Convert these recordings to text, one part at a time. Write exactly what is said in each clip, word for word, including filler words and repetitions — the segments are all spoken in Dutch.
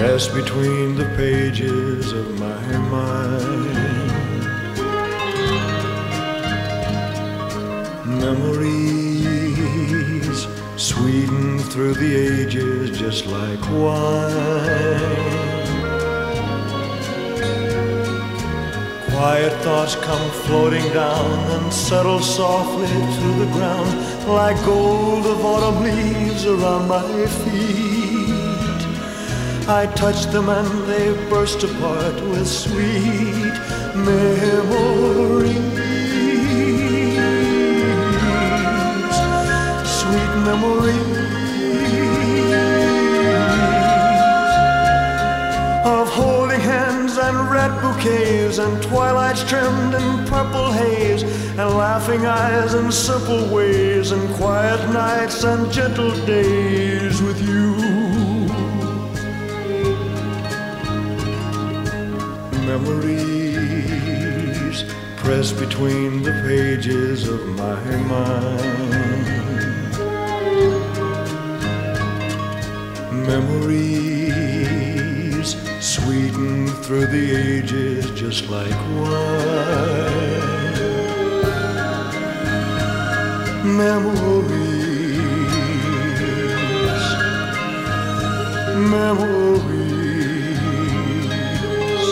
press between the pages of my mind. Memories sweeten through the ages just like wine. Quiet thoughts come floating down and settle softly to the ground like gold of autumn leaves around my feet. I touch them and they burst apart with sweet memories. Sweet memories of holding hands and red bouquets and twilights trimmed in purple haze and laughing eyes and simple ways and quiet nights and gentle days with you. Memories press between the pages of my mind. Memories sweeten through the ages just like wine. Memories, memories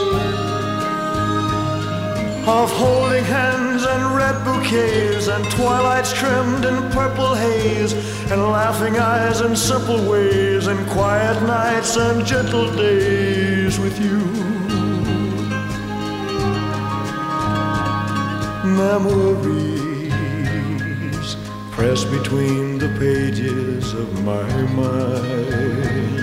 of holding hands and red bouquets and twilights trimmed in purple haze and laughing eyes and simple ways and quiet nights and gentle days with you. Memories press between the pages of my mind.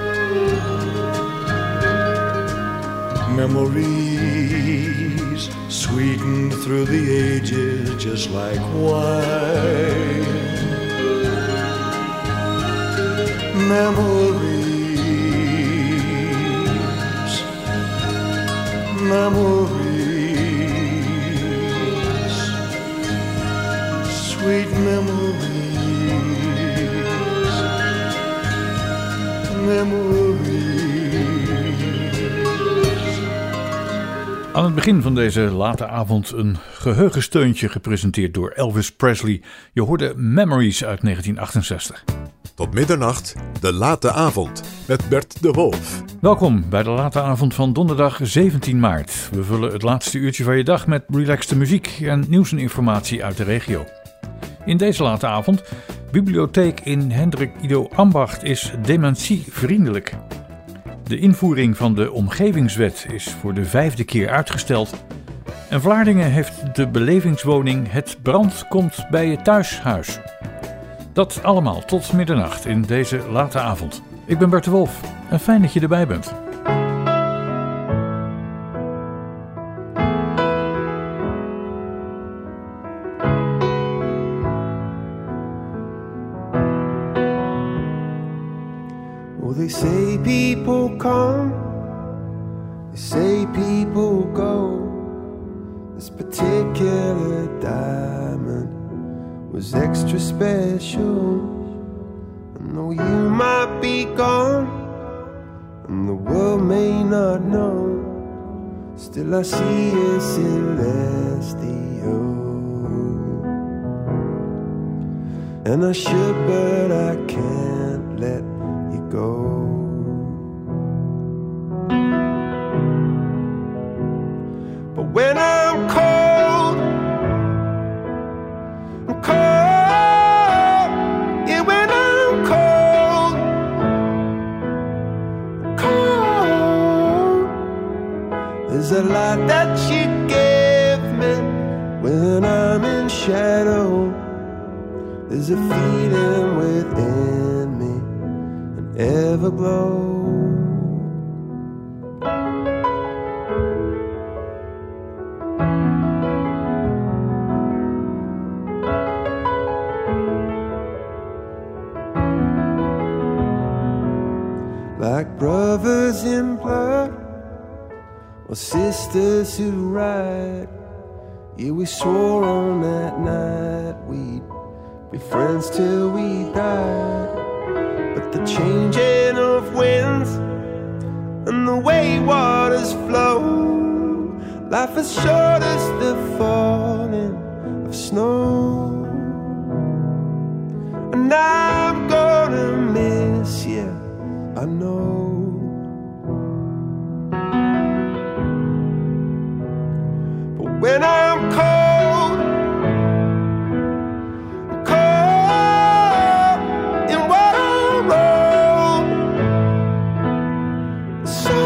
Memories sweeten through the ages just like wine. Memories, memories, sweet memories, memories. Aan het begin van deze late avond een geheugensteuntje gepresenteerd door Elvis Presley. Je hoorde Memories uit negentien achtenzestig. Tot middernacht, de late avond met Bert de Wolf. Welkom bij de late avond van donderdag zeventien maart. We vullen het laatste uurtje van je dag met relaxte muziek en nieuws en informatie uit de regio. In deze late avond, bibliotheek in Hendrik Ido Ambacht is dementievriendelijk. De invoering van de omgevingswet is voor de vijfde keer uitgesteld. En Vlaardingen heeft de belevingswoning Het Brand komt bij je thuishuis. Dat allemaal tot middernacht in deze late avond. Ik ben Bert de Wolf en fijn dat je erbij bent. Oh, they say people come, they say people go. This particular diamond was extra special. And though you might be gone and the world may not know, still I see a celestial. And I should, but I can't let you go. But when I'm cold, I'm cold. Yeah, when I'm cold, I'm cold. There's a light that you give me when I'm in shadow. There's a feeling within me, an everglow. Like brothers in blood, or sisters who ride. Yeah, we swore on that night we'd be friends till we died. But the changing of winds the way waters flow. Life is short as the falling of snow. And I'm gonna miss you, I know. But when I'm cold, cold in what I wrote, so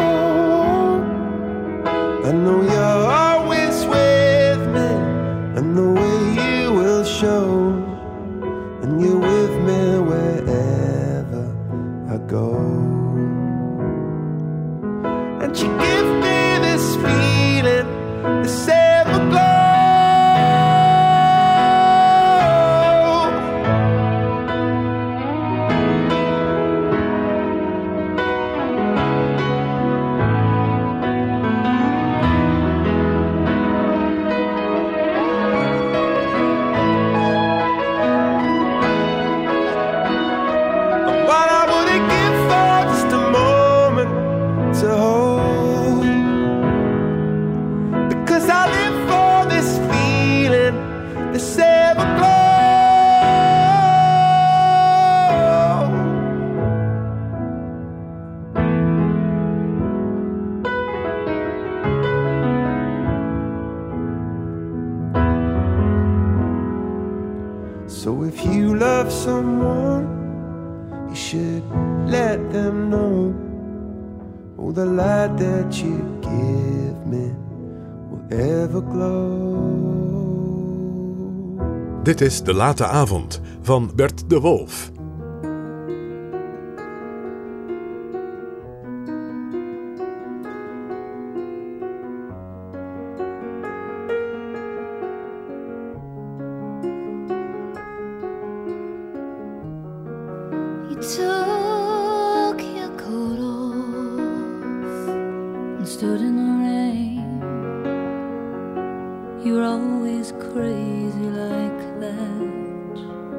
I know you're always with me, and the way you will show. And you're with me wherever I go. And you give me this feeling, this everglow. So if you love someone, you should let them know. Oh, the light that you give me will ever glow. Dit is De Late Avond van Bert de Wolf. Took your coat off and stood in the rain. You're always crazy like that.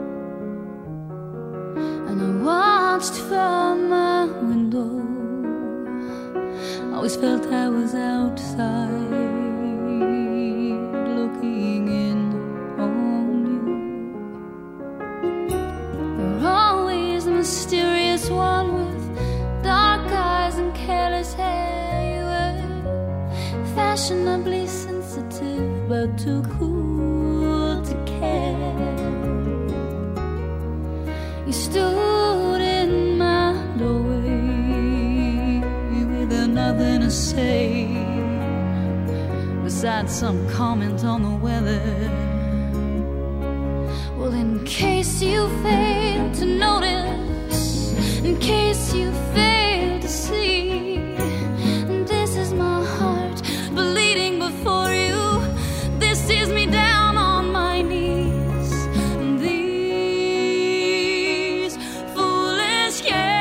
And I watched from my window, always felt I was outside looking in on you. You're always the mysterious one with dark eyes and careless hair. You were fashionably sensitive, but too cool to care. You stood in my doorway with nothing to say besides some comment on the weather. Well, in case you fail to notice, in case you fail to see, this is my heart bleeding before you. This is me down on my knees. These foolish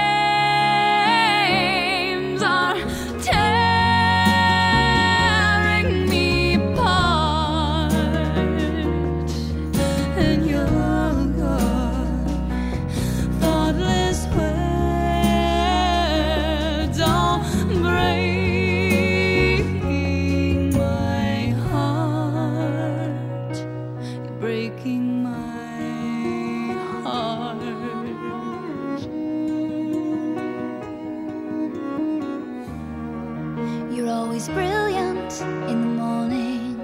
games are tearing me apart, and you're gone. Thoughtless words are breaking my heart. You're breaking my heart. You're always brilliant in the morning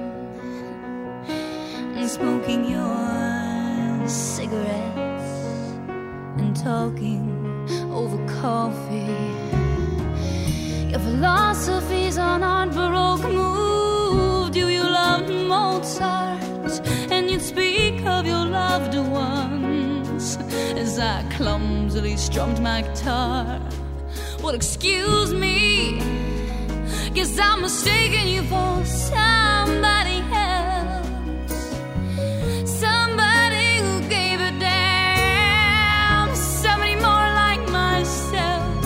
and smoking your cigarettes and talking over coffee. Your philosophies on art Baroque moved you. You loved Mozart, and you'd speak of your loved ones as I clumsily strummed my guitar. Well, excuse me, guess I'm mistaking you for somebody else, somebody who gave a damn, somebody more like myself.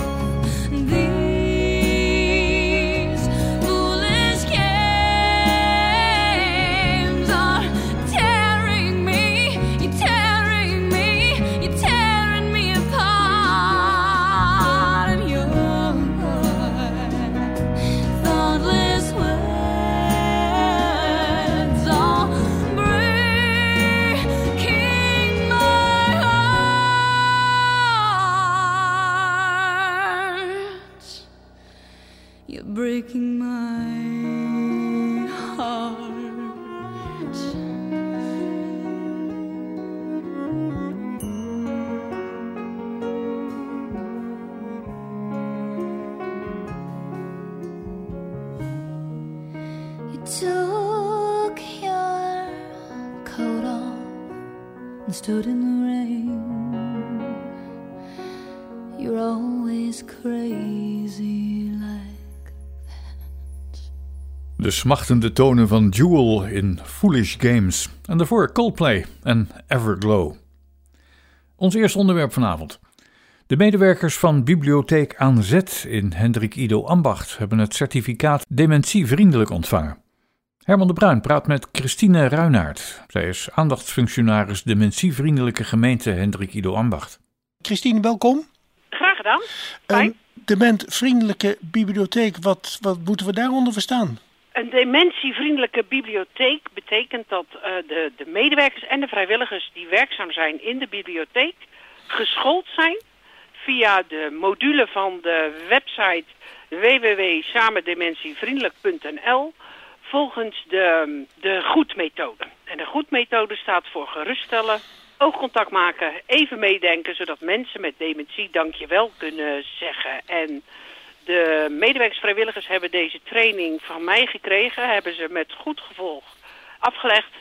These foolish games are tearing me, you're tearing me, you're tearing me apart, and you're You're breaking my heart. You took your coat off and stood in the rain. You're always crazy like that. De smachtende tonen van Jewel in Foolish Games. En daarvoor Coldplay en Everglow. Ons eerste onderwerp vanavond. De medewerkers van Bibliotheek aan Zet in Hendrik Ido Ambacht hebben het certificaat dementievriendelijk ontvangen. Herman de Bruin praat met Christine Ruinaert. Zij is aandachtsfunctionaris dementievriendelijke gemeente Hendrik Ido Ambacht. Christine, welkom. Graag gedaan. Fijn. Een dementievriendelijke bibliotheek, wat, wat moeten we daaronder verstaan? Een dementievriendelijke bibliotheek betekent dat uh, de, de medewerkers en de vrijwilligers die werkzaam zijn in de bibliotheek geschoold zijn via de module van de website w w w punt samendementievriendelijk punt n l volgens de, de GOED-methode. En de GOED-methode staat voor geruststellen, oogcontact maken, even meedenken, zodat mensen met dementie dankjewel kunnen zeggen. En de medewerkers-vrijwilligers hebben deze training van mij gekregen, hebben ze met goed gevolg afgelegd.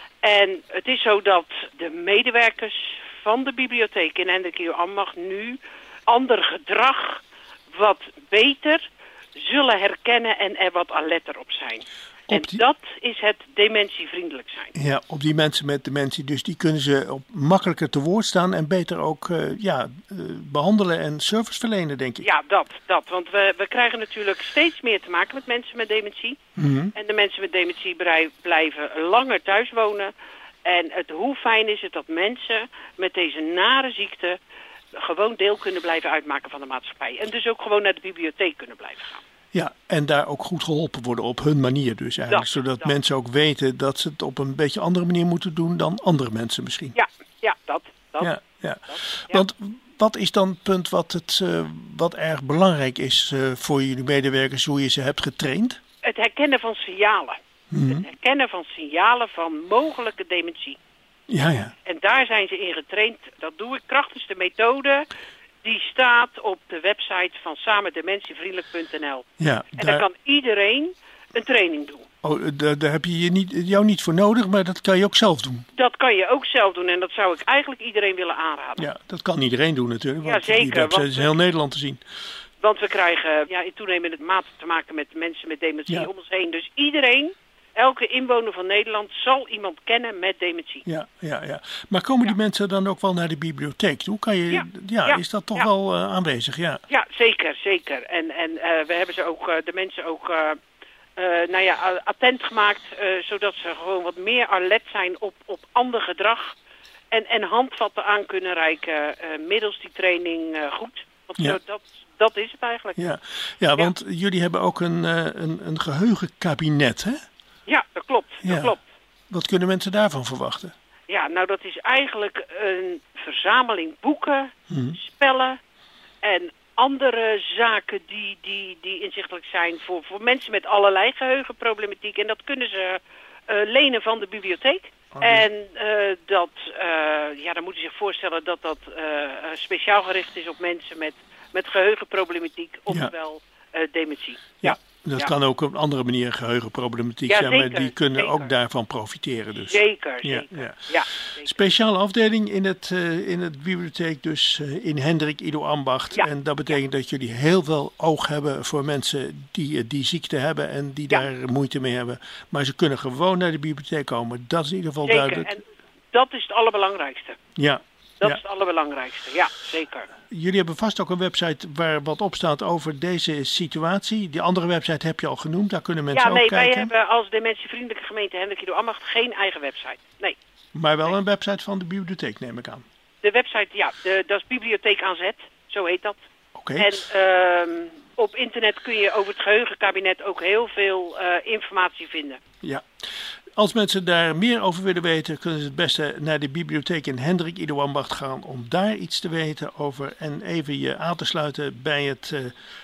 En het is zo dat de medewerkers van de bibliotheek in Hendrik Ido Ambacht nu ander gedrag wat beter zullen herkennen en er wat alerter op zijn. En die... dat is het dementievriendelijk zijn. Ja, op die mensen met dementie. Dus die kunnen ze op makkelijker te woord staan en beter ook uh, ja, uh, behandelen en service verlenen, denk ik. Ja, dat. dat. Want we, we krijgen natuurlijk steeds meer te maken met mensen met dementie. Mm-hmm. En de mensen met dementie blijven langer thuis wonen. En het, hoe fijn is het dat mensen met deze nare ziekte gewoon deel kunnen blijven uitmaken van de maatschappij. En dus ook gewoon naar de bibliotheek kunnen blijven gaan. Ja, en daar ook goed geholpen worden op hun manier dus eigenlijk. Dat, zodat dat. mensen ook weten dat ze het op een beetje andere manier moeten doen dan andere mensen misschien. Ja, ja dat. dat, ja, ja. dat ja. Want wat is dan het punt wat, het, uh, wat erg belangrijk is uh, voor jullie medewerkers, hoe je ze hebt getraind? Het herkennen van signalen. Mm-hmm. Het herkennen van signalen van mogelijke dementie. Ja, ja. En daar zijn ze in getraind. Dat doe ik krachtens de methode. Die staat op de website van samendementievriendelijk punt n l. Ja, en daar... daar kan iedereen een training doen. Oh, daar, daar heb je, je niet, jou niet voor nodig, maar dat kan je ook zelf doen. Dat kan je ook zelf doen en dat zou ik eigenlijk iedereen willen aanraden. Ja, dat kan iedereen doen natuurlijk. Want ja, zeker. Die website is in heel Nederland te zien. Want we krijgen ja, in toenemende mate te maken met mensen met dementie ja. om ons heen. Dus iedereen... Elke inwoner van Nederland zal iemand kennen met dementie. Ja, ja, ja. Maar komen die ja. mensen dan ook wel naar de bibliotheek? Hoe kan je? Ja, ja, ja. is dat toch ja. wel uh, aanwezig? Ja, ja zeker, zeker. En, en uh, we hebben ze ook, uh, de mensen ook uh, uh, nou ja, attent gemaakt, uh, zodat ze gewoon wat meer alert zijn op, op ander gedrag. En, en handvatten aan kunnen reiken uh, middels die training uh, goed. Want ja. zo, dat, dat is het eigenlijk. Ja, ja want ja. jullie hebben ook een, uh, een, een geheugenkabinet, hè? Ja, dat klopt, dat ja. klopt. Wat kunnen mensen daarvan verwachten? Ja, nou dat is eigenlijk een verzameling boeken, hmm. spellen en andere zaken die, die, die inzichtelijk zijn voor, voor mensen met allerlei geheugenproblematiek. En dat kunnen ze uh, lenen van de bibliotheek. Okay. En uh, dat, uh, ja, dan moet je zich voorstellen dat dat uh, speciaal gericht is op mensen met, met geheugenproblematiek, ofwel ja. uh, dementie. Ja. ja. Dat ja. kan ook op een andere manier geheugenproblematiek ja, zijn, zeker, maar die kunnen zeker. ook daarvan profiteren. Dus. Zeker, ja, zeker. Ja. Ja, zeker. Speciale afdeling in het, uh, in het bibliotheek, dus uh, in Hendrik Ido Ambacht. Ja. En dat betekent ja. dat jullie heel veel oog hebben voor mensen die uh, die ziekte hebben en die ja. daar moeite mee hebben. Maar ze kunnen gewoon naar de bibliotheek komen. Dat is in ieder geval zeker. duidelijk. En dat is het allerbelangrijkste. Ja. Dat ja. is het allerbelangrijkste, ja, zeker. Jullie hebben vast ook een website waar wat op staat over deze situatie. Die andere website heb je al genoemd, daar kunnen mensen ja, nee, ook kijken. Ja, nee, wij hebben als dementievriendelijke gemeente Hendrik Ido Ambacht geen eigen website, nee. Maar wel nee. een website van de bibliotheek, neem ik aan. De website, ja, de, dat is Bibliotheek aan Zet, zo heet dat. Oké. Okay. En uh, op internet kun je over het geheugenkabinet ook heel veel uh, informatie vinden. Ja. Als mensen daar meer over willen weten, kunnen ze het beste naar de bibliotheek in Hendrik Ido Ambacht gaan om daar iets te weten over en even je aan te sluiten bij het uh,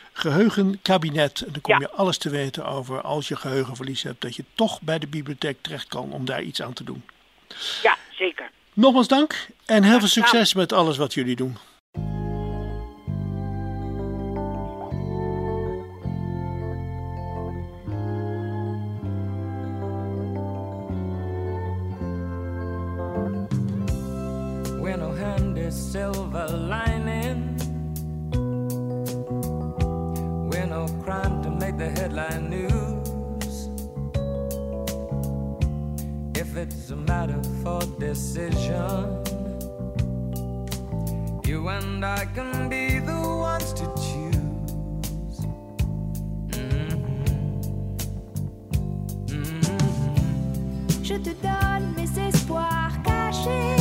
geheugenkabinet. En dan kom Ja. je alles te weten over als je geheugenverlies hebt, dat je toch bij de bibliotheek terecht kan om daar iets aan te doen. Ja, zeker. Nogmaals dank en heel veel gedaan. succes met alles wat jullie doen. When no handy silver lining, when no crime to make the headline news. If it's a matter for decision, you and I can be the ones to choose. Mm-hmm. Mm-hmm. Je te donne mes espoirs cachés.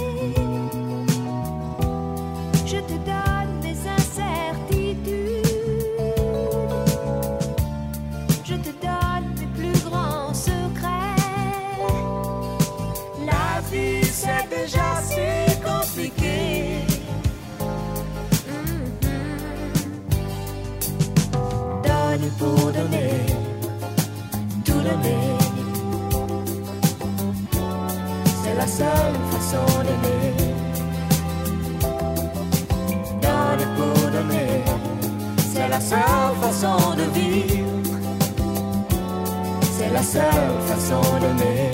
Je te donne mes incertitudes. Je te donne mes plus grands secrets. La vie c'est déjà si compliqué. Donne pour donner, tout donner. C'est la seule façon d'aimer. Donne pour donner, c'est la seule façon de vivre. C'est la seule façon d'aimer.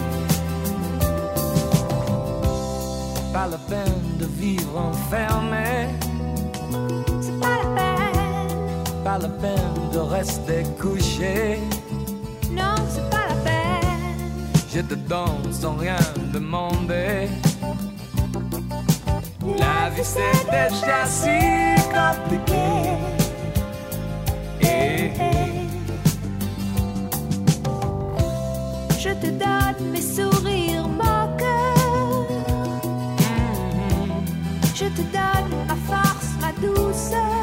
Pas la peine de vivre enfermé. C'est pas la peine, Pas la peine de rester couché. non, c'est pas la peine. Je te donne sans rien demander. La vie c'est déjà si compliqué. Eh, eh. Je te donne mes sourires moqueurs. Je te donne ma force, ma douceur.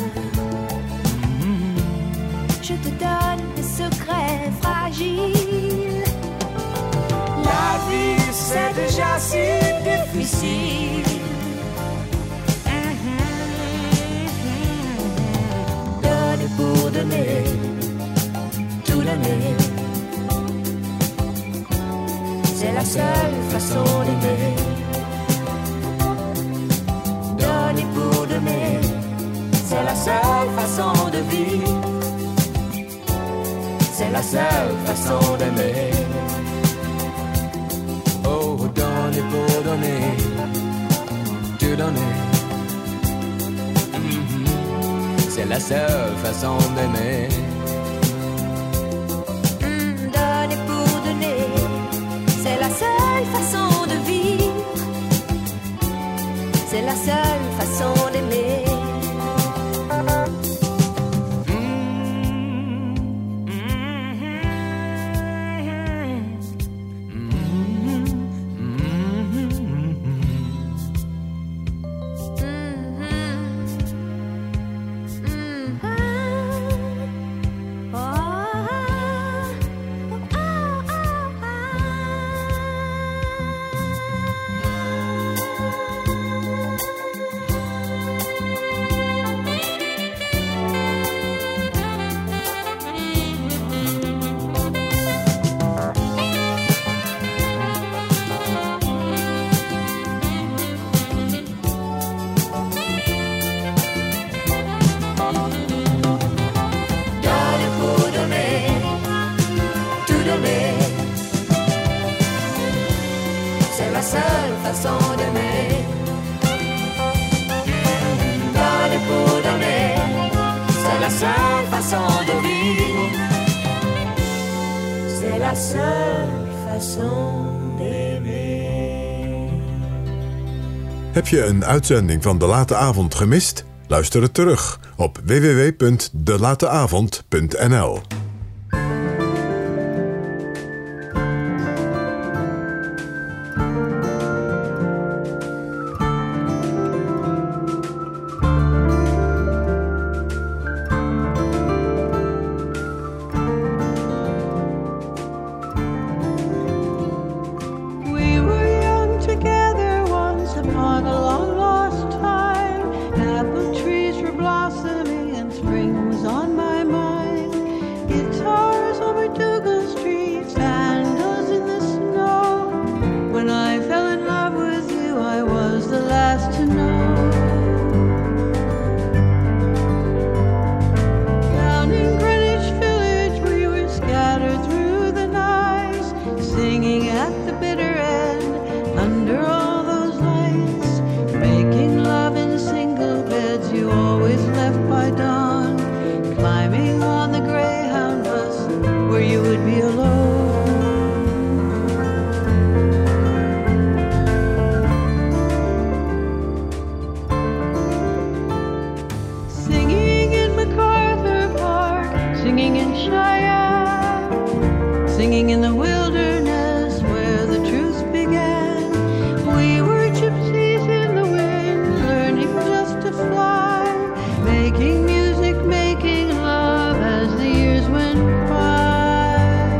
Je te donne mes secrets fragiles. La vie c'est déjà si difficile. Donner pour donner, tout donner. C'est la seule façon d'aimer. Donner pour donner, c'est la seule façon de vivre. C'est la seule façon d'aimer. Oh, donner pour donner, tout donner. Mhm. C'est la seule façon d'aimer. Mm, donner pour donner, c'est la seule façon de vivre. C'est la seule façon d'aimer. Heb je een uitzending van De Late Avond gemist? Luister het terug op w w w punt de late avond punt n l. Spring singing in the wilderness where the truth began. We were gypsies in the wind, learning just to fly, making music, making love as the years went by.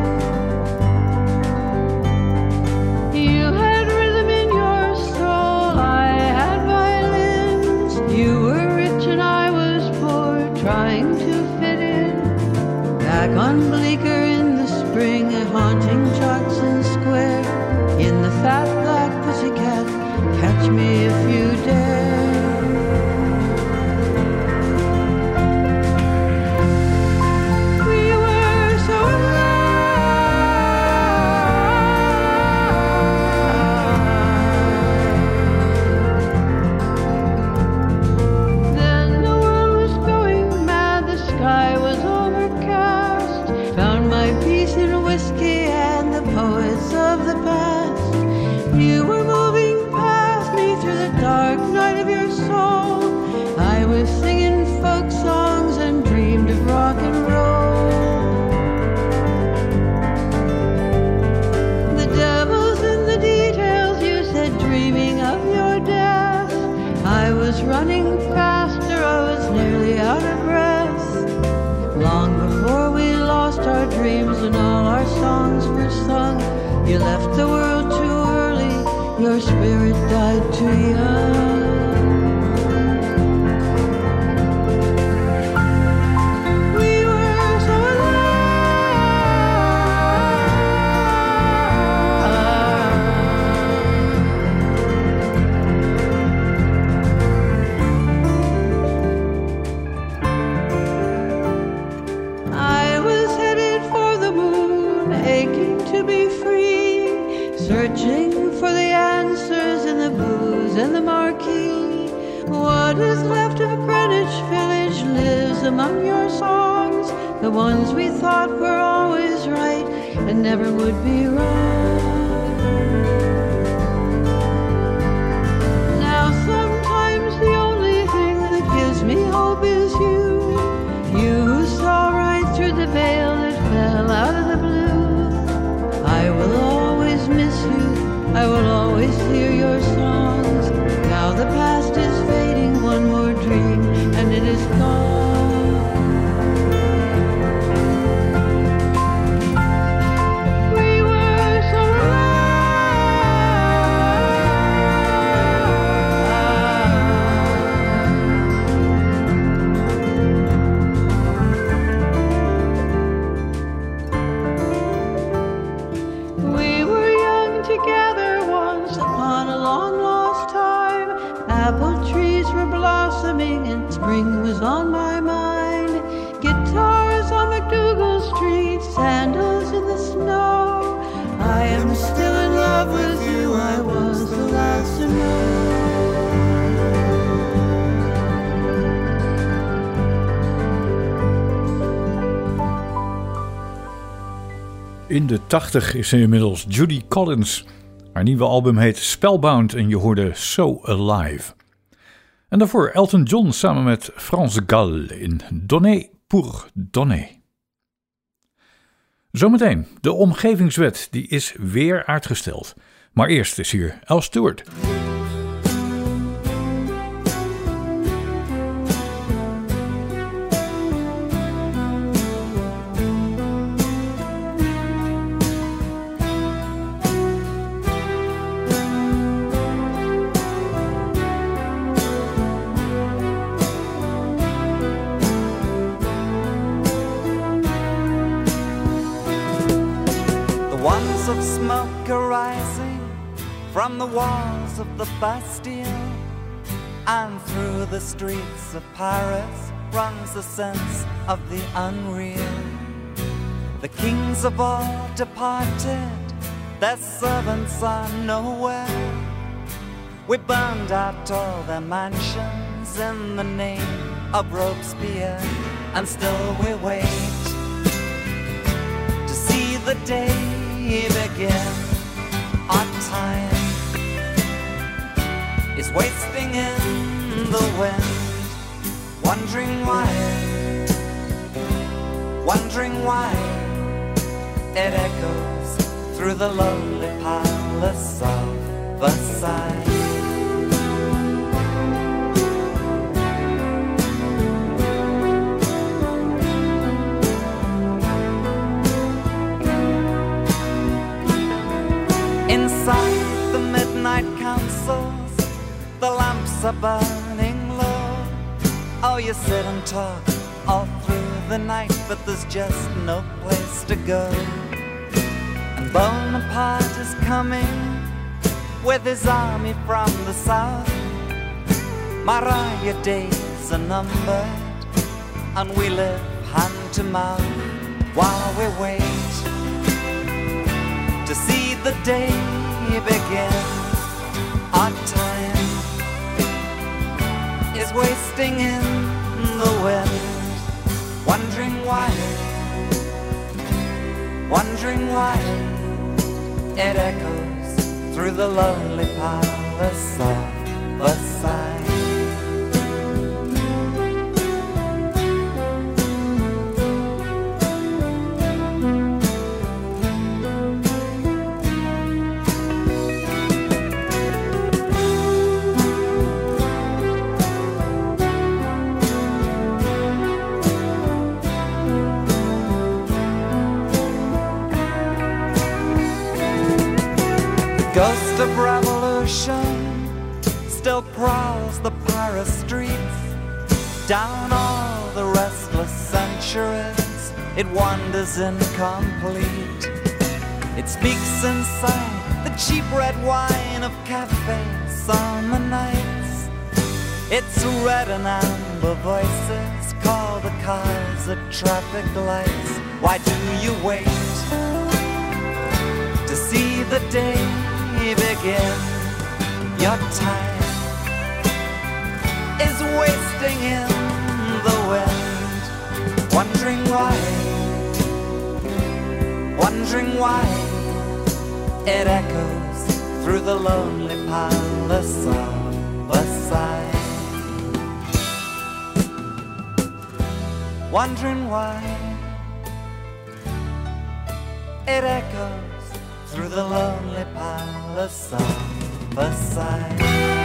You had rhythm in your soul, I had violins. You were rich and I was poor, trying to fit in. Back on Bleecker in the spring, haunting Jackson Square, in the fat black pussycat, catch me if you dare. We were so alive. Then the world was going mad, the sky was overcast. Found my peace in whiskey and the poets of the past. You were moving past me through the dark night of your soul. I was singing folk songs and dreamed of rock and roll. The devil's in the details, you said, dreaming of your death. I was running faster, I was nearly out of breath. Long before we lost our dreams and all our songs were sung, you left the world too early, your spirit died too young. We were so I was headed for the moon, aching to be free, searching for the answers in the booze and the marquee. What is left of Greenwich Village lives among your songs, the ones we thought were always right and never would be wrong. Now sometimes the only thing that gives me hope is you, you who saw right through the veil that fell out of the blue. I will always miss you, I will always hear your songs. Now the past is fading, one more dream, and it is gone. We were so alive. We were young together once upon a long lost time. Apple trees were blossoming and spring was on my mind. Guitars on McDougal Street, sandals in the snow. I am still in love with you, I was the last to know. In de tachtig is ze inmiddels Judy Collins. Haar nieuwe album heet Spellbound en je hoorde So Alive. En daarvoor Elton John samen met France Gall in Donner pour Donner. Zometeen, de omgevingswet die is weer uitgesteld. Maar eerst is hier Al Stewart. Of smoke arising from the walls of the Bastille, and through the streets of Paris runs the sense of the unreal. The kings of all departed, their servants are nowhere. We burned out all their mansions in the name of Robespierre, and still we wait to see the day begin. Our time is wasting in the wind, wondering why, wondering why it echoes through the lonely palace of Versailles. Inside the midnight councils, the lamps are burning low. Oh, you sit and talk all through the night, but there's just no place to go. And Bonaparte is coming with his army from the south. Mariah days are numbered, and we live hand to mouth while we wait to see the day begin. Our time is wasting in the wind, wondering why, wondering why it echoes through the lonely palace of Versailles. Ghost of revolution still prowls the Paris streets. Down all the restless centuries, it wanders incomplete. It speaks inside the cheap red wine of cafe summer nights. Its red and amber voices call the cars at traffic lights. Why do you wait to see the day begin? Your time is wasting in the wind, wondering why, wondering why it echoes through the lonely palace of Versailles. Wondering why it echoes through the lonely palace of Versailles.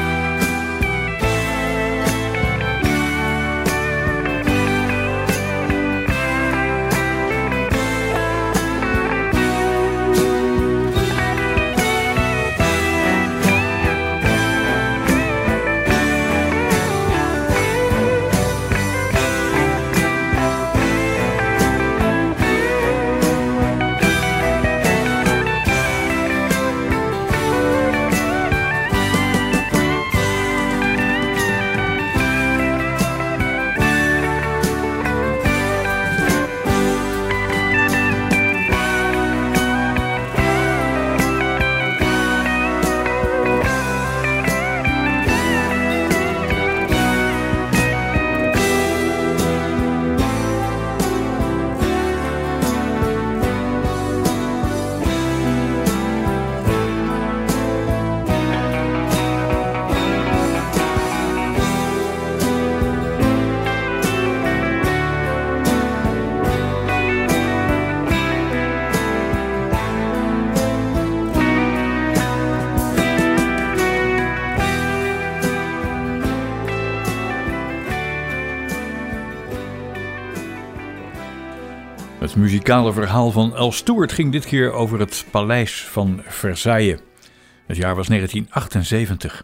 Het muzikale verhaal van Al Stewart ging dit keer over het paleis van Versailles. Het jaar was negentien achtenzeventig.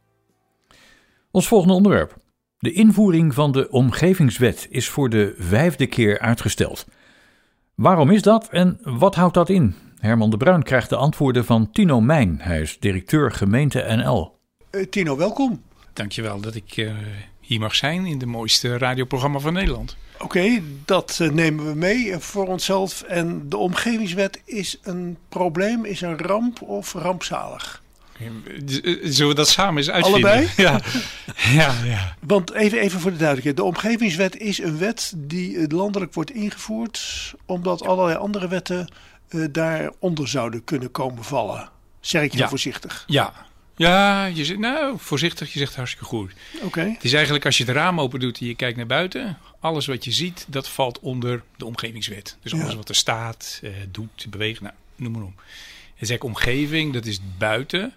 Ons volgende onderwerp. De invoering van de omgevingswet is voor de vijfde keer uitgesteld. Waarom is dat en wat houdt dat in? Herman de Bruin krijgt de antwoorden van Tino Mijn. Hij is directeur gemeente N L. Uh, Tino, welkom. Dankjewel dat ik uh, hier mag zijn in de mooiste radioprogramma van Nederland. Oké, okay, dat uh, nemen we mee voor onszelf. En de omgevingswet is een probleem, is een ramp of rampzalig? Zullen we dat samen eens uitvinden? Allebei? Ja. ja, ja. Want even, even voor de duidelijkheid. De omgevingswet is een wet die landelijk wordt ingevoerd, omdat allerlei andere wetten uh, daaronder zouden kunnen komen vallen. Zeg ik heel ja. voorzichtig. Ja, Ja, je zegt, nou, voorzichtig, je zegt hartstikke goed. Oké. Okay. Het is eigenlijk als je het raam open doet en je kijkt naar buiten, alles wat je ziet, dat valt onder de omgevingswet. Dus alles ja. wat er staat, uh, doet, beweegt, nou, noem maar op. Het is eigenlijk omgeving, dat is buiten.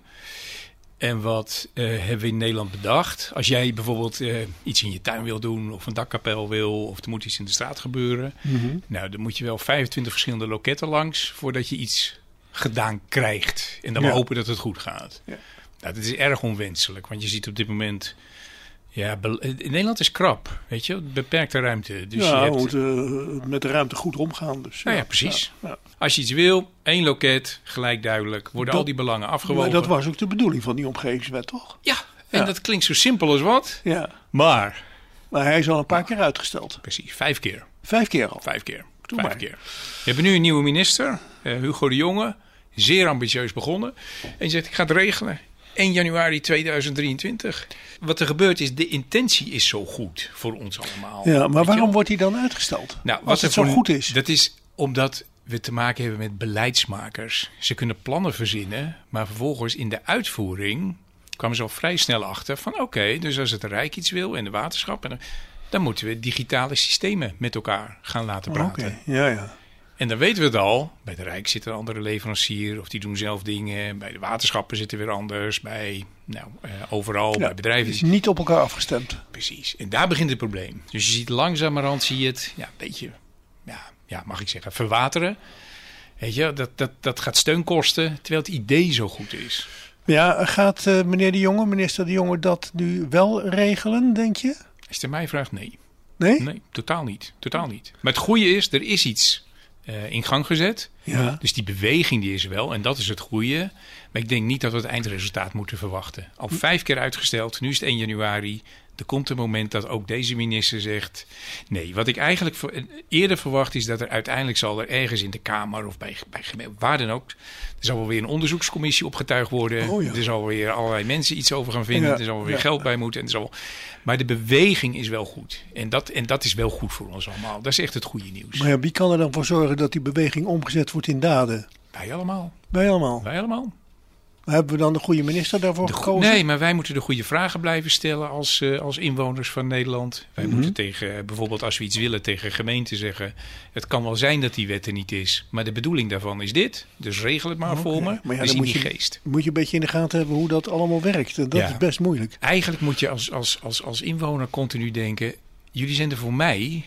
En wat uh, hebben we in Nederland bedacht? Als jij bijvoorbeeld uh, iets in je tuin wil doen, of een dakkapel wil, of er moet iets in de straat gebeuren. Mm-hmm. Nou, dan moet je wel vijfentwintig verschillende loketten langs voordat je iets gedaan krijgt. En dan ja. hopen dat het goed gaat. Ja. Nou, dat is erg onwenselijk, want je ziet op dit moment... Ja, in Nederland is krap, weet je, beperkte ruimte. Dus ja, je hebt... we moeten uh, met de ruimte goed omgaan. Dus, nou ja, ja precies. Ja, ja. Als je iets wil, één loket, gelijk duidelijk, worden dat, al die belangen afgewogen. Maar dat was ook de bedoeling van die omgevingswet, toch? Ja, en ja. dat klinkt zo simpel als wat, ja. maar... Maar hij is al een paar keer uitgesteld. Precies, vijf keer. Vijf keer al? Vijf keer. Doe vijf maar. keer. We hebben nu een nieuwe minister, uh, Hugo de Jonge, zeer ambitieus begonnen. En die zegt, ik ga het regelen. één januari tweeduizend drieëntwintig. Wat er gebeurt is, de intentie is zo goed voor ons allemaal. Ja, maar waarom wordt hij dan uitgesteld? Nou, Als het zo voor, goed is. Dat is omdat we te maken hebben met beleidsmakers. Ze kunnen plannen verzinnen, maar vervolgens in de uitvoering kwamen ze al vrij snel achter van oké, okay, dus als het Rijk iets wil en de waterschap, dan, dan moeten we digitale systemen met elkaar gaan laten praten. Oké, okay. ja, ja. En dan weten we het al. Bij de Rijk zit een andere leverancier of die doen zelf dingen. Bij de waterschappen zitten weer anders. Bij nou, uh, overal, ja, bij bedrijven. Het is niet op elkaar afgestemd. Precies. En daar begint het probleem. Dus je ziet langzamerhand, zie je het, ja, een beetje, ja, ja, mag ik zeggen, verwateren. Weet je, dat, dat, dat gaat steun kosten, terwijl het idee zo goed is. Ja, gaat uh, meneer De Jonge, minister De Jonge, dat nu wel regelen, denk je? Als je mij vraagt, nee. Nee? Nee, totaal niet. Totaal niet. Maar het goede is, er is iets Uh, in gang gezet. Ja. Dus die beweging die is er wel. En dat is het goede. Maar ik denk niet dat we het eindresultaat moeten verwachten. Al vijf keer uitgesteld. Nu is het één januari. Er komt een moment dat ook deze minister zegt... Nee, wat ik eigenlijk voor, eerder verwacht is dat er uiteindelijk zal er ergens in de Kamer of bij, bij gemeente, waar dan ook... Er zal wel weer een onderzoekscommissie opgetuigd worden. Oh ja. Er zal weer allerlei mensen iets over gaan vinden. Ja. Er zal wel weer ja. geld bij moeten. En er zal... Maar de beweging is wel goed. En dat, en dat is wel goed voor ons allemaal. Dat is echt het goede nieuws. Maar ja, wie kan er dan voor zorgen dat die beweging omgezet wordt in daden? Wij allemaal. Wij allemaal? Wij allemaal. Maar hebben we dan de goede minister daarvoor de go- gekozen? Nee, maar wij moeten de goede vragen blijven stellen als, uh, als inwoners van Nederland. Wij mm-hmm. moeten tegen, uh, bijvoorbeeld als we iets willen, tegen gemeenten zeggen... Het kan wel zijn dat die wet er niet is. Maar de bedoeling daarvan is dit. Dus regel het maar okay. voor me. Maar ja, dus dan moet je, geest. moet je een beetje in de gaten hebben hoe dat allemaal werkt. En dat ja. is best moeilijk. Eigenlijk moet je als, als, als, als inwoner continu denken... Jullie zijn er voor mij...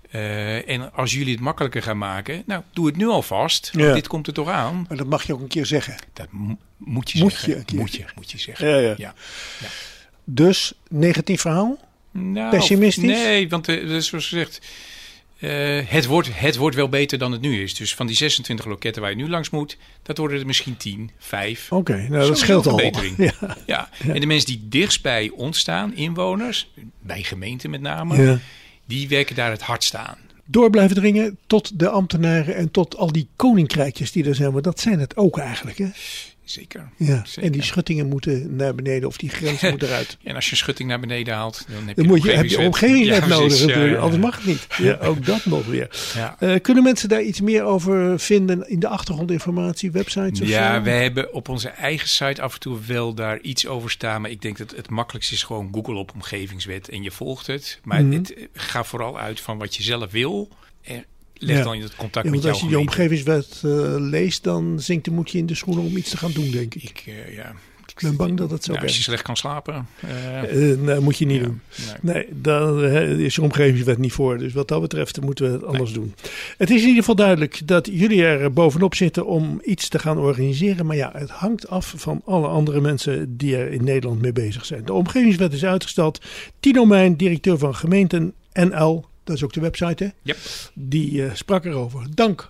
Uh, en als jullie het makkelijker gaan maken... Nou, doe het nu alvast. Want ja. dit komt er toch aan. Maar dat mag je ook een keer zeggen. Dat m- moet je moet zeggen. Je een keer moet, je, zeggen. moet je zeggen. Ja, ja. Ja. Ja. Dus, negatief verhaal? Nou, pessimistisch? Nee, want uh, zoals gezegd... Uh, het, wordt, het wordt wel beter dan het nu is. Dus van die zesentwintig loketten waar je nu langs moet... dat worden er misschien tien, vijf. Oké, okay, nou dat scheelt al. Ja. Ja. Ja. En de mensen die dichtstbij ons staan, inwoners... bij gemeenten met name... Ja. die werken daar het hardst aan. Door blijven dringen tot de ambtenaren en tot al die koninkrijkjes die er zijn. Maar dat zijn het ook eigenlijk, hè? Zeker. Ja. Zeker. En die schuttingen moeten naar beneden of die grenzen moeten eruit. En als je een schutting naar beneden haalt, dan heb dan je, moet je, heb je omgevingswet ja, nodig. Ja, ja, ja. Anders mag het niet. Ja, ook dat nog weer. Ja. Uh, kunnen mensen daar iets meer over vinden in de achtergrondinformatie, websites of ja, zo? we hebben op onze eigen site af en toe wel daar iets over staan. Maar ik denk dat het makkelijkste is gewoon Google op omgevingswet en je volgt het. Maar mm-hmm. het gaat vooral uit van wat je zelf wil. En leg ja. dan in het contact ja, met jouw als je je omgevingswet uh, leest, dan zinkt de moed je in de schoenen om iets te gaan doen, denk ik. Ik, uh, ja. ik ben bang dat dat zo nou, werkt. Als je slecht kan slapen. Uh, uh, nou, moet je niet ja, doen. Nee, nee daar uh, is je omgevingswet niet voor. Dus wat dat betreft moeten we het anders nee. doen. Het is in ieder geval duidelijk dat jullie er bovenop zitten om iets te gaan organiseren. Maar ja, het hangt af van alle andere mensen die er in Nederland mee bezig zijn. De omgevingswet is uitgesteld. Tino Mijn, directeur van Gemeenten N L... Dat is ook de website, hè? Yep. Die uh, sprak erover. Dank.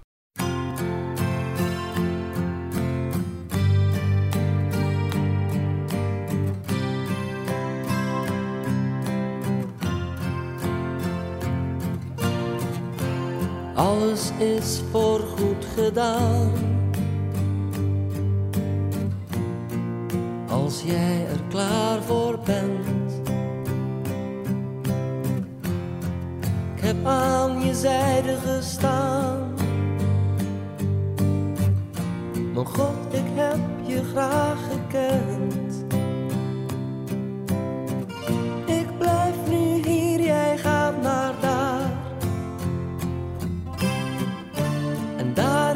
Alles is voorgoed gedaan. Als jij er klaar voor bent. Ik heb aan je zijde gestaan. Mijn God, ik heb je graag gekend.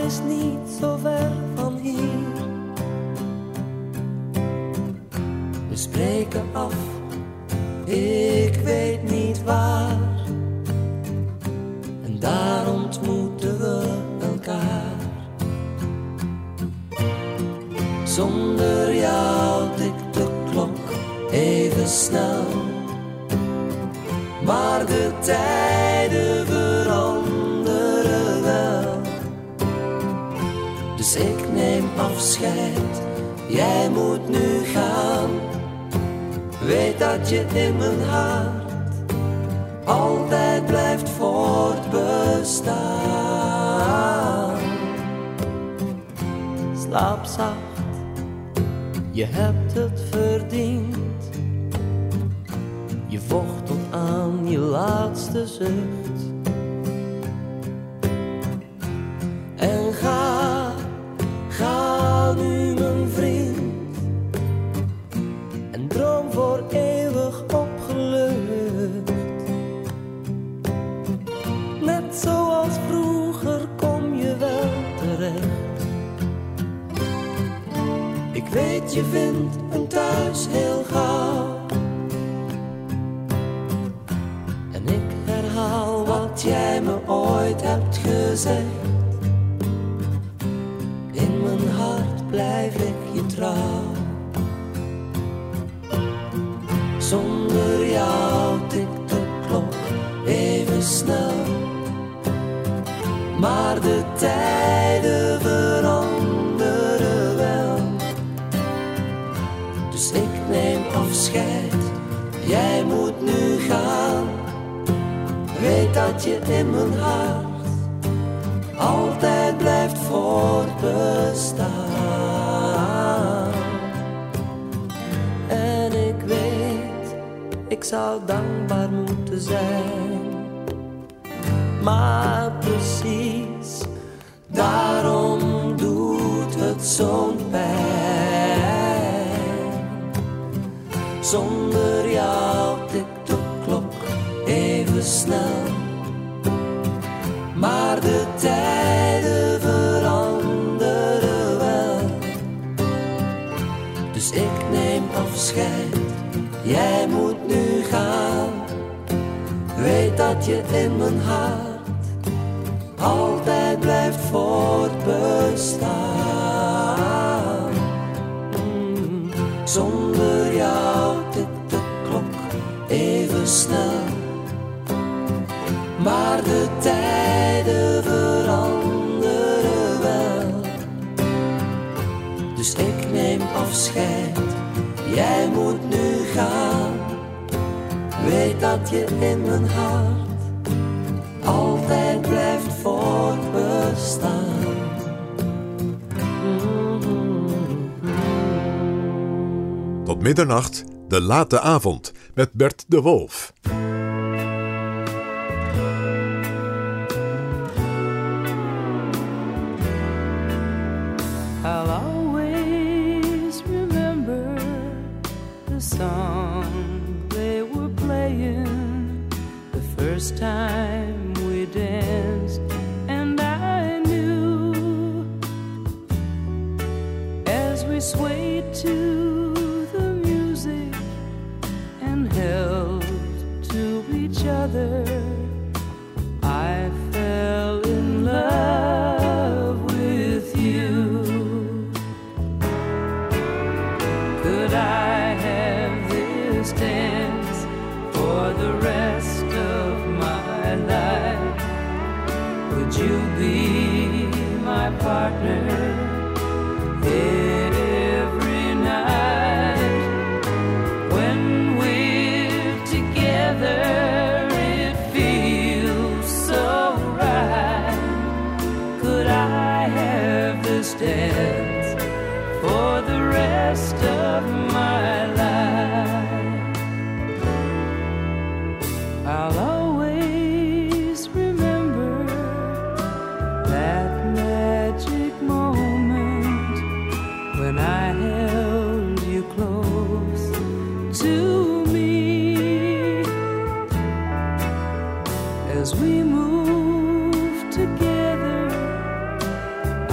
is niet zo ver van hier. We spreken af, ik weet niet waar. En daar ontmoeten we elkaar. Zonder jou tikt de klok even snel. Maar de tijden veranderen wel. Dus ik neem afscheid, jij moet nu gaan. Weet dat je in mijn hart altijd blijft voortbestaan. Slaap zacht, je hebt het verdiend. Je vocht tot aan je laatste zucht. En ga, ga nu mijn vriend. En droom voor eeuwig opgelucht. Net zoals vroeger kom je wel terecht. Ik weet je vindt een thuis heel gauw. Wat jij me ooit hebt gezegd. In mijn hart blijf ik je trouw. Zonder jou tikt de klok even snel. Maar de tijden veranderen wel. Dus ik neem afscheid, jij moet nu gaan. Weet dat je in mijn hart altijd blijft voortbestaan. En ik weet, ik zou dankbaar moeten zijn. Maar precies, daarom doet het zo'n pijn. Zonder jou tikt de klok even snel. Maar de tijden veranderen wel. Dus ik neem afscheid, jij moet nu gaan. Weet dat je in mijn hart altijd blijft voortbestaan. Mm, zonder jou tikt de klok even snel. Maar de tijden veranderen wel. Dus ik neem afscheid, jij moet nu gaan. Weet dat je in mijn hart altijd blijft voortbestaan. Mm-hmm. Tot middernacht, de late avond met Bert de Wolf. I'll always remember the song they were playing the first time we danced, and I knew as we swayed to the music and held to each other, I fell in love with you. Could I have this dance for the rest of my life? Would you be my partner every night? When we're together, it feels so right. Could I have this dance for the rest of my life? I'll always remember that magic moment when I held you close to me as we moved together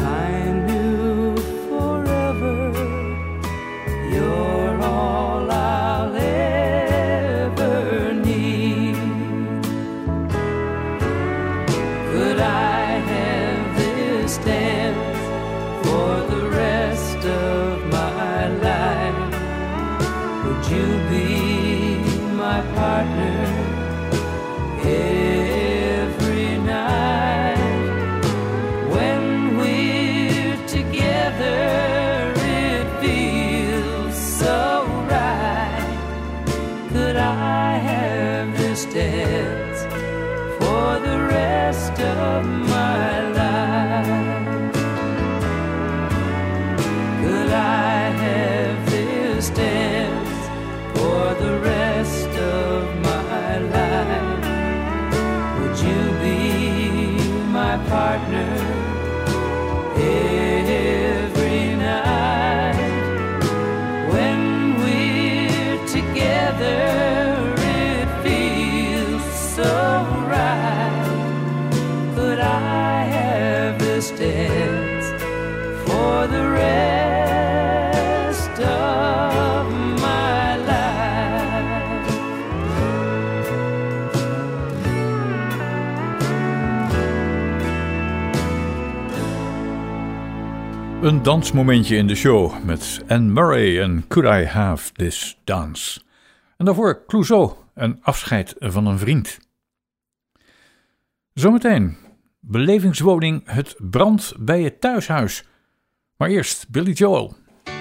Could I have this dance for the rest of my life? Would you be my partner every night? When we're together, it feels so right. Could I have this dance for the rest of my life? Could I have this dance for the rest of my life? Would you be my partner every night? When we're together, it feels so right. Could I have this dance for the rest of my life? Een dansmomentje in de show met Anne Murray en Could I Have This Dance. En daarvoor Clouseau en Afscheid van een vriend. Zometeen belevingswoning Het brandt bij je thuishuis. Maar eerst Billy Joel.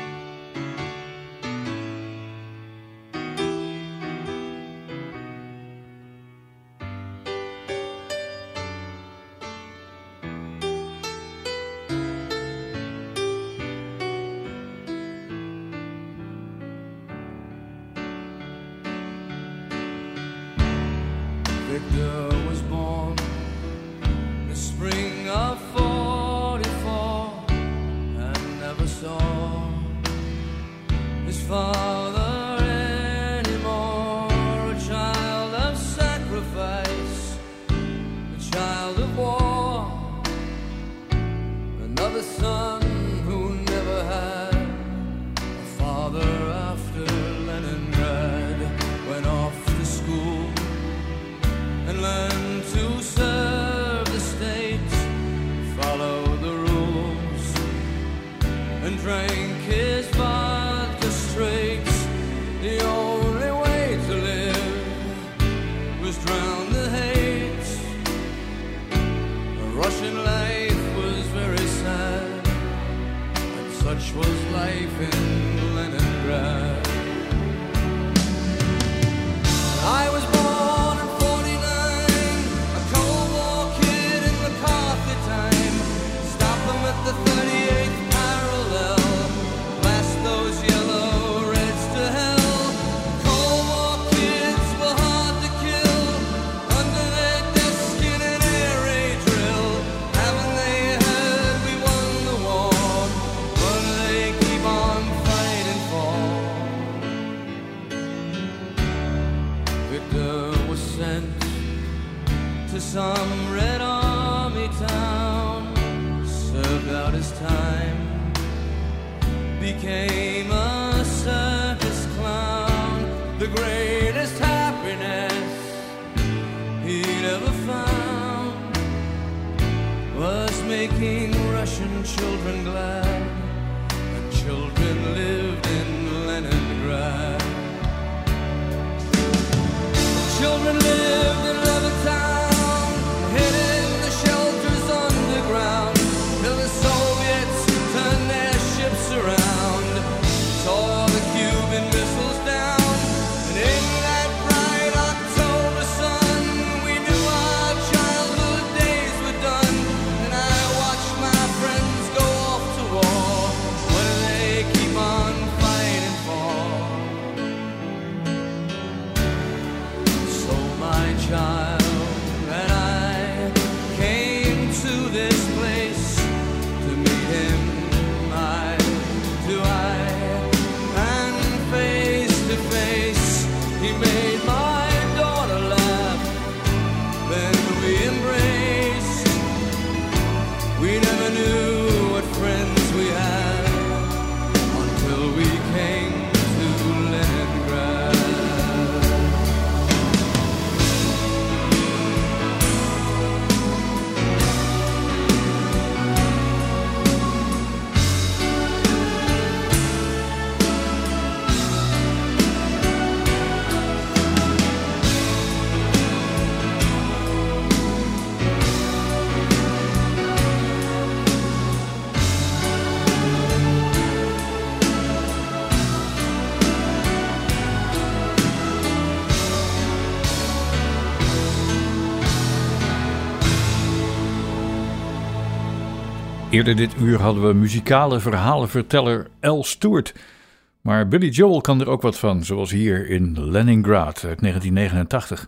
Victor was born the spring of forty-four and never saw his father anymore. A child of sacrifice, a child of war, another son who never had a father after Leningrad. Went off to school and learn to serve the state, follow the rules, and drank his vodka straight. The only way to live was drown the hate. The Russian life was very sad, and such was life in Leningrad. I was born in forty-nine, a Cold War kid in McCarthy time. Stop them at the thirty-eighth parallel, blast those yellow reds to hell. Cold War kids were hard to kill, under their desk in an air raid drill. Haven't they heard we won the war? What do they keep on fighting for? Victor was sent to some Red Army town, served out his time, became a circus clown. The greatest happiness he'd ever found was making Russian children glad, and children lived in Leningrad. Children lived in Levittown, hidden in the shelters underground, till the Soviets turned their ships around, tore the Cuban missiles down. And in that bright October sun, we knew our childhood days were done. And I watched my friends go off to war. What do they keep on fighting for? So my child Eerder dit uur hadden we muzikale verhalenverteller Al Stewart. Maar Billy Joel kan er ook wat van, zoals hier in Leningrad uit negentien negenentachtig.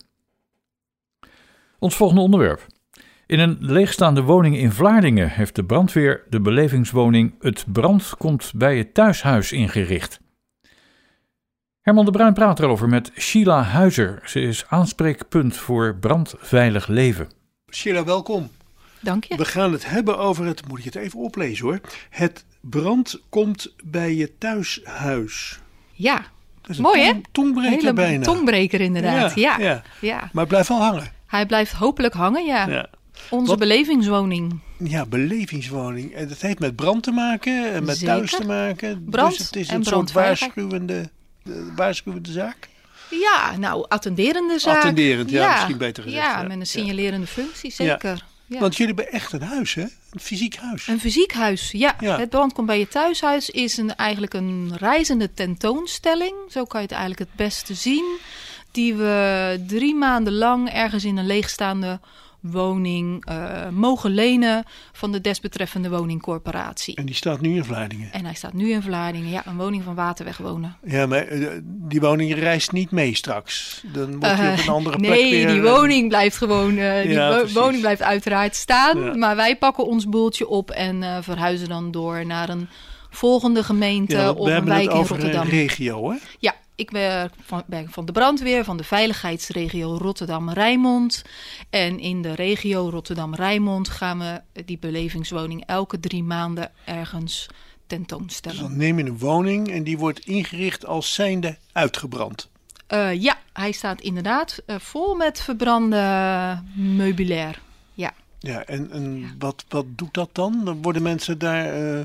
Ons volgende onderwerp. In een leegstaande woning in Vlaardingen heeft de brandweer de belevingswoning Het Brand komt bij je thuishuis ingericht. Herman de Bruin praat erover met Sheila Huizer. Ze is aanspreekpunt voor brandveilig leven. Sheila, welkom. Dank je. We gaan het hebben over het, moet ik het even oplezen hoor. Het brand komt bij je thuishuis. Ja, dat is mooi een hè? tong, tongbreker Hele bijna. Tongbreker inderdaad, ja, ja. ja. ja. Maar het blijft wel hangen. Hij blijft hopelijk hangen, ja. ja. Onze Wat? belevingswoning. Ja, belevingswoning. En dat heeft met brand te maken en met Zeker. thuis te maken. Brand dus het is en een soort waarschuwende, uh, waarschuwende zaak. Ja, nou, attenderende zaak. Attenderend, ja, ja. misschien beter gezegd. Ja, ja. met een signalerende ja. functie, zeker. Ja. Ja. Want jullie hebben echt een huis, hè? Een fysiek huis. Een fysiek huis, ja. ja. Het Brand komt bij je thuishuis is een, eigenlijk een reizende tentoonstelling. Zo kan je het eigenlijk het beste zien. Die we drie maanden lang ergens in een leegstaande woning uh, mogen lenen van de desbetreffende woningcorporatie. En die staat nu in Vlaardingen? En hij staat nu in Vlaardingen, ja. Een woning van Waterweg wonen. Ja, maar uh, die woning reist niet mee straks? Dan wordt hij uh, op een andere plek nee, weer... Nee, die woning blijft gewoon... Uh, die ja, wo- woning blijft uiteraard staan. Ja. Maar wij pakken ons boeltje op en uh, verhuizen dan door naar een volgende gemeente ja, of een wijk in Rotterdam. We hebben het over een regio, hè? Ja. Ik ben van, ben van de brandweer van de veiligheidsregio Rotterdam-Rijnmond. En in de regio Rotterdam-Rijnmond gaan we die belevingswoning elke drie maanden ergens tentoonstellen. Dus dan neem je een woning en die wordt ingericht als zijnde uitgebrand. Uh, ja, hij staat inderdaad uh, vol met verbrande meubilair. Ja. Ja, en, en ja. Wat, wat doet dat dan? Dan worden mensen daar... Uh,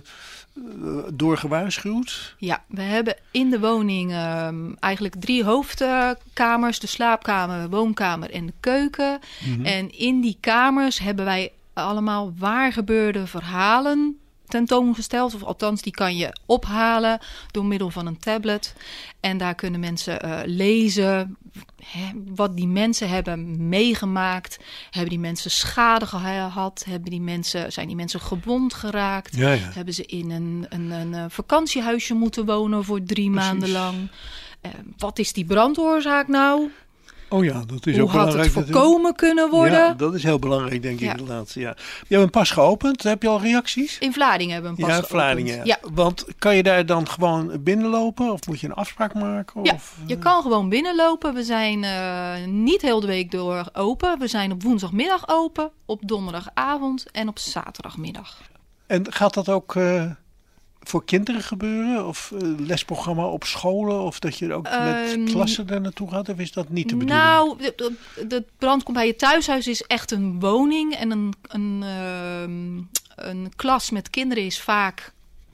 door gewaarschuwd? Ja, we hebben in de woning um, eigenlijk drie hoofdkamers. De slaapkamer, de woonkamer en de keuken. Mm-hmm. En in die kamers hebben wij allemaal waar gebeurde verhalen tentoongesteld. Of althans, die kan je ophalen door middel van een tablet. En daar kunnen mensen uh, lezen hè, wat die mensen hebben meegemaakt. Hebben die mensen schade gehad? Hebben die mensen, zijn die mensen gewond geraakt? Ja, ja. Hebben ze in een, een, een vakantiehuisje moeten wonen voor drie Precies. maanden lang? Uh, wat is die brandoorzaak nou? Oh ja, dat is Hoe ook belangrijk. Hoe had het voorkomen kunnen worden? Ja, dat is heel belangrijk, denk ik, ja. inderdaad. Ja. Je hebt hem pas geopend. Heb je al reacties? In Vlaardingen hebben we hem pas ja, geopend. Vlaardingen. Ja, Want kan je daar dan gewoon binnenlopen? Of moet je een afspraak maken? Ja, of, je kan gewoon binnenlopen. We zijn uh, niet heel de week door open. We zijn op woensdagmiddag open, op donderdagavond en op zaterdagmiddag. En gaat dat ook... Uh... voor kinderen gebeuren? Of uh, lesprogramma op scholen? Of dat je ook met um, klassen daar naartoe gaat? Of is dat niet de bedoeling? Nou, de, de, de brand komt bij je thuishuis is echt een woning. En een, een, uh, een klas met kinderen is vaak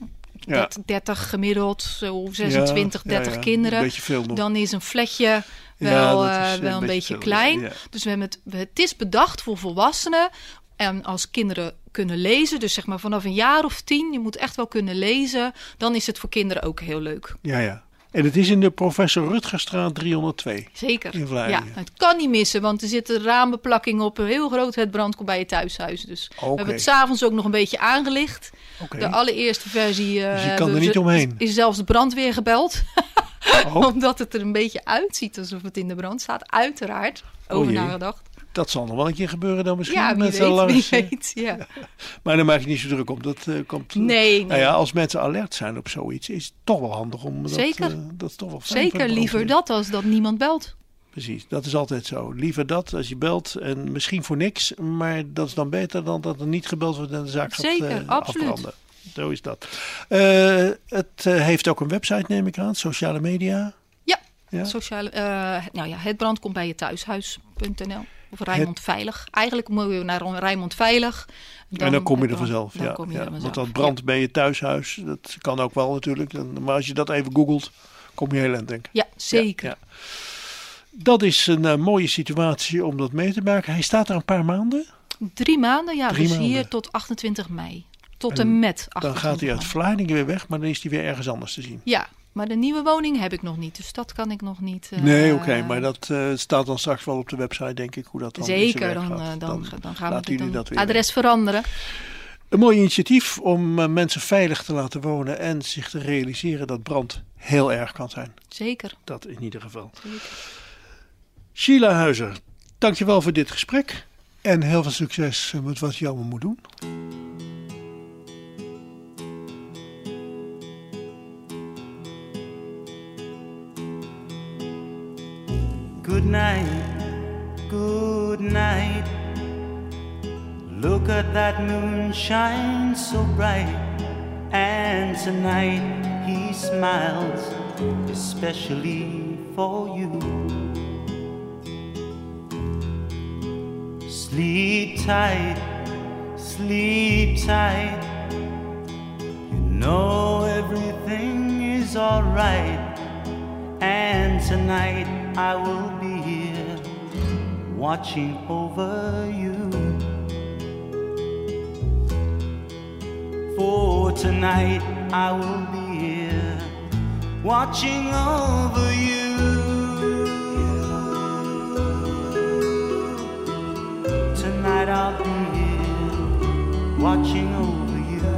ja. dertig gemiddeld. Zo zesentwintig, ja, dertig ja, ja. kinderen. Een beetje veel nog. Dan is een flatje wel, ja, is uh, wel een, een beetje veel, klein. Ja. Dus we hebben het, het is bedacht voor volwassenen. En als kinderen kunnen lezen, dus zeg maar vanaf een jaar of tien, je moet echt wel kunnen lezen, dan is het voor kinderen ook heel leuk. Ja, ja. En het is in de Professor Rutgerstraat driehonderdtwee. Zeker. In Vlaardingen. Ja, het kan niet missen, want er zit een raambeplakking op, een heel groot Het Brand komt bij je thuishuis. Dus okay. we hebben het 's avonds ook nog een beetje aangelicht. Okay. De allereerste versie uh, dus je kan er niet omheen. Is zelfs de brandweer gebeld. Oh. Omdat het er een beetje uitziet alsof het in de brand staat. Uiteraard, over oh nagedacht. Dat zal nog wel een keer gebeuren dan misschien. Ja, wie met weet, langs, wie weet, ja. Maar daar maak je niet zo druk om. Dat uh, komt. Nee, nee. Nou ja, als mensen alert zijn op zoiets, is het toch wel handig om Zeker. dat. Uh, dat is toch wel fijn. Zeker, liever dat als dat niemand belt. Precies, dat is altijd zo. Liever dat als je belt en misschien voor niks, maar dat is dan beter dan dat er niet gebeld wordt en de zaak gaat Zeker, uh, absoluut. afbranden. Zo is dat. Uh, het uh, heeft ook een website, neem ik aan, sociale media. Ja, ja? Sociale, uh, nou ja, het brand komt bij je thuishuis punt n l. Of Rijnmond Veilig. Eigenlijk moet je naar Rijnmond Veilig. Dan, en dan kom je er vanzelf. Dan ja, kom je ja, er vanzelf. Want dat brand bij je thuishuis, dat kan ook wel natuurlijk. Maar als je dat even googelt, kom je heel eind, denk ik. Ja, zeker. Ja, ja. Dat is een uh, mooie situatie om dat mee te maken. Hij staat er een paar maanden? Drie maanden, ja. Drie dus maanden. hier tot achtentwintig mei. Tot en, en met achtentwintig Dan gaat hij uit Vlaardingen weer weg, maar dan is hij weer ergens anders te zien. Ja, maar de nieuwe woning heb ik nog niet. Dus dat kan ik nog niet. Uh, nee, oké. Okay, maar dat uh, staat dan straks wel op de website, denk ik, hoe dat dan Zeker, is. Dan, uh, dan, dan, dan gaan we dat dan dat weer adres veranderen. Een mooi initiatief om uh, mensen veilig te laten wonen en zich te realiseren dat brand heel erg kan zijn. Zeker. Dat in ieder geval. Zeker. Sheila Huizer, dankjewel voor dit gesprek en heel veel succes met wat je allemaal moet doen. Good night, good night. Look at that moon shine so bright. And tonight he smiles especially for you. Sleep tight, sleep tight. You know everything is alright. And tonight I will be here watching over you. For tonight I will be here watching over you. Tonight I'll be here watching over you.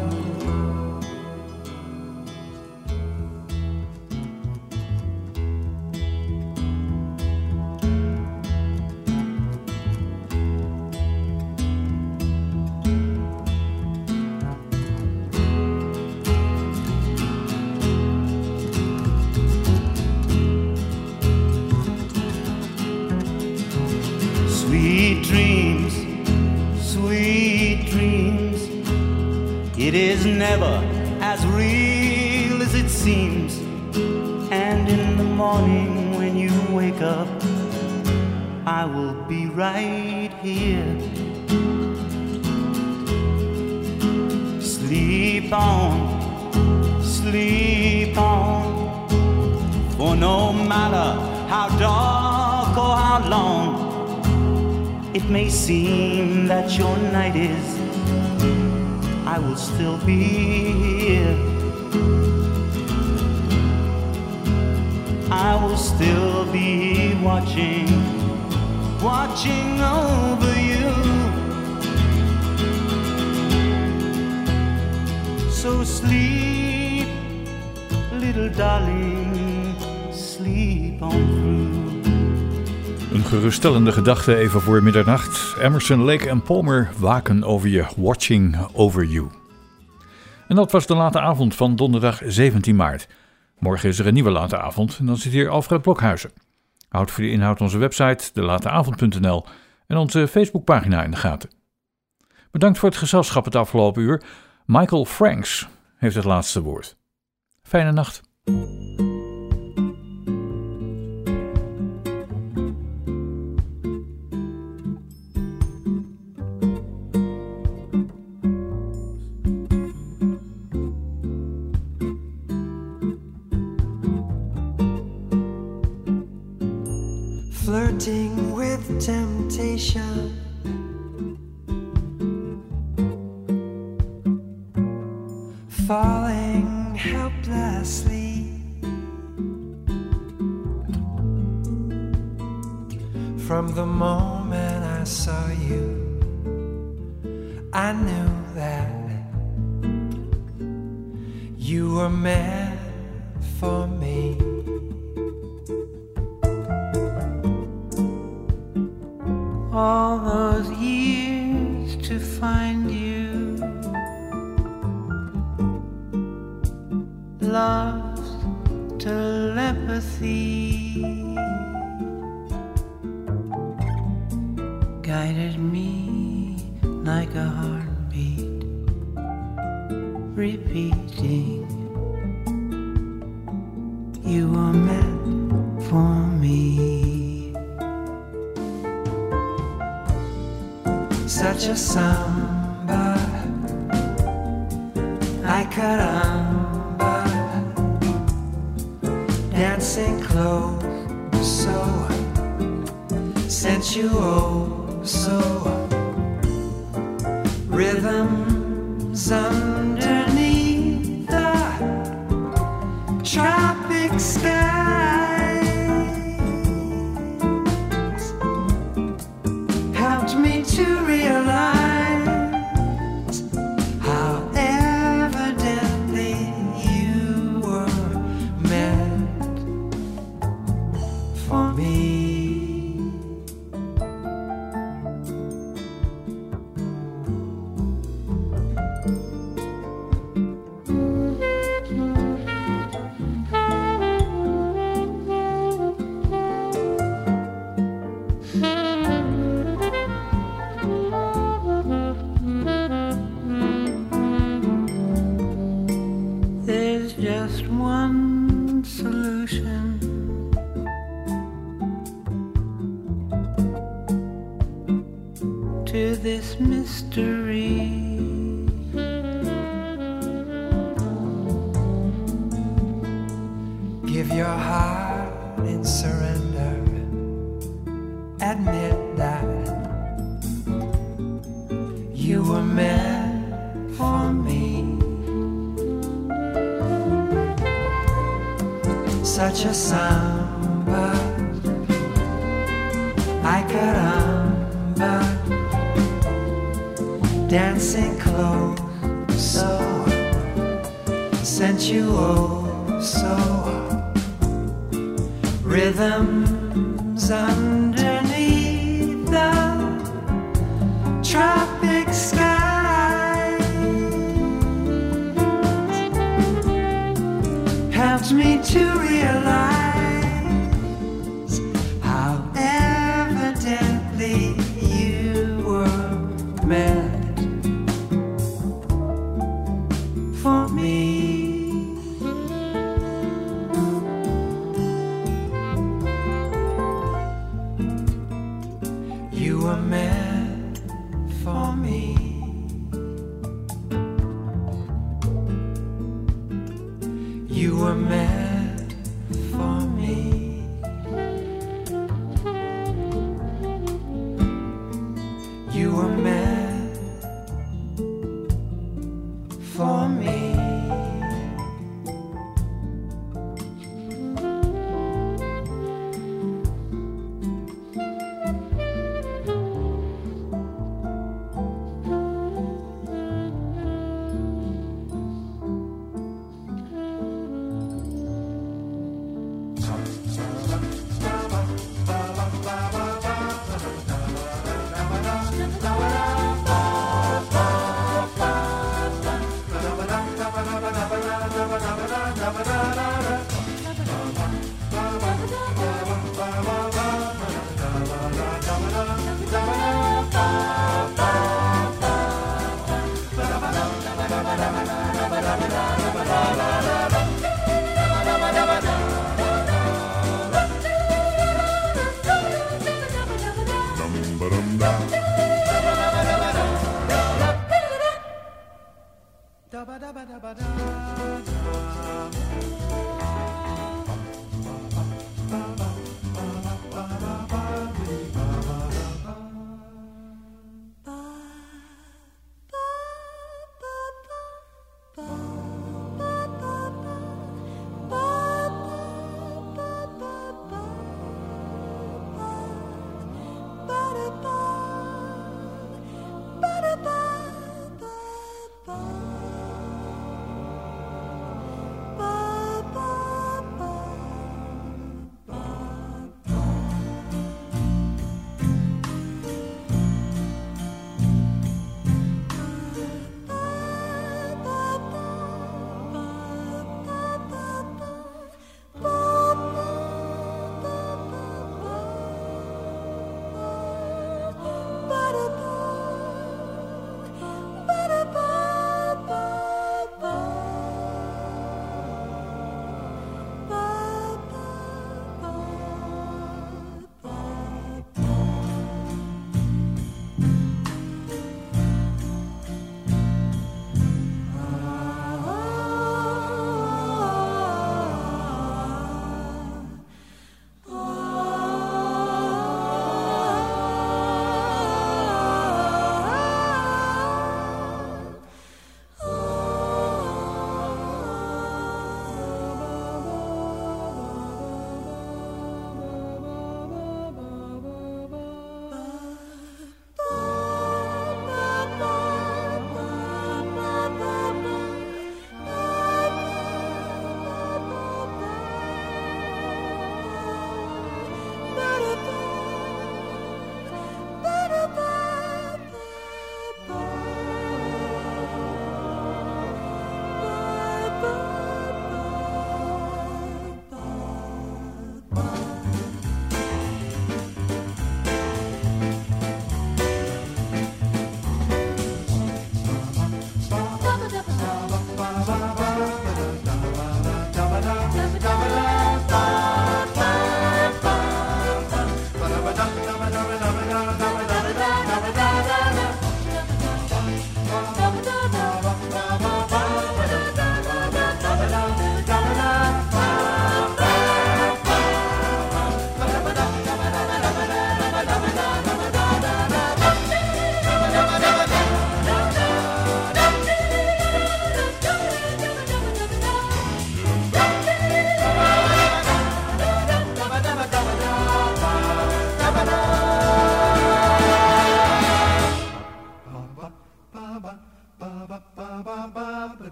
Sweet dreams, sweet dreams. It is never as real as it seems. And in the morning when you wake up, I will be right here. Sleep on, sleep on. For no matter how dark or how long it may seem that your night is, I will still be here. I will still be watching, watching over you. So sleep, little darling, sleep on through. Een geruststellende gedachte even voor middernacht. Emerson, Lake en Palmer waken over je, watching over you. En dat was de late avond van donderdag zeventien maart. Morgen is er een nieuwe late avond en dan zit hier Alfred Blokhuizen. Houd voor de inhoud onze website, de late avond punt n l en onze Facebookpagina in de gaten. Bedankt voor het gezelschap het afgelopen uur. Michael Franks heeft het laatste woord. Fijne nacht. Flirting with temptation, falling helplessly from the moment I saw you. I knew that you were meant for me. All those years to find you, love's telepathy guided me like a heartbeat, repeating, you were meant for me. Such a samba, I caramba, dancing close, so sensual, so rhythms underneath the tropic skies helped me to realize Give your heart in surrender. Admit that you were meant for me. Such a samba, I caramba, dancing close, so sensuoso, rhythms underneath the tropic sky helped me to realize how evidently you were meant for me. You were meant for me. You were meant for me. You were meant for me.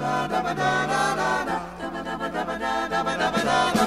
da da da da da da da da da da da da da da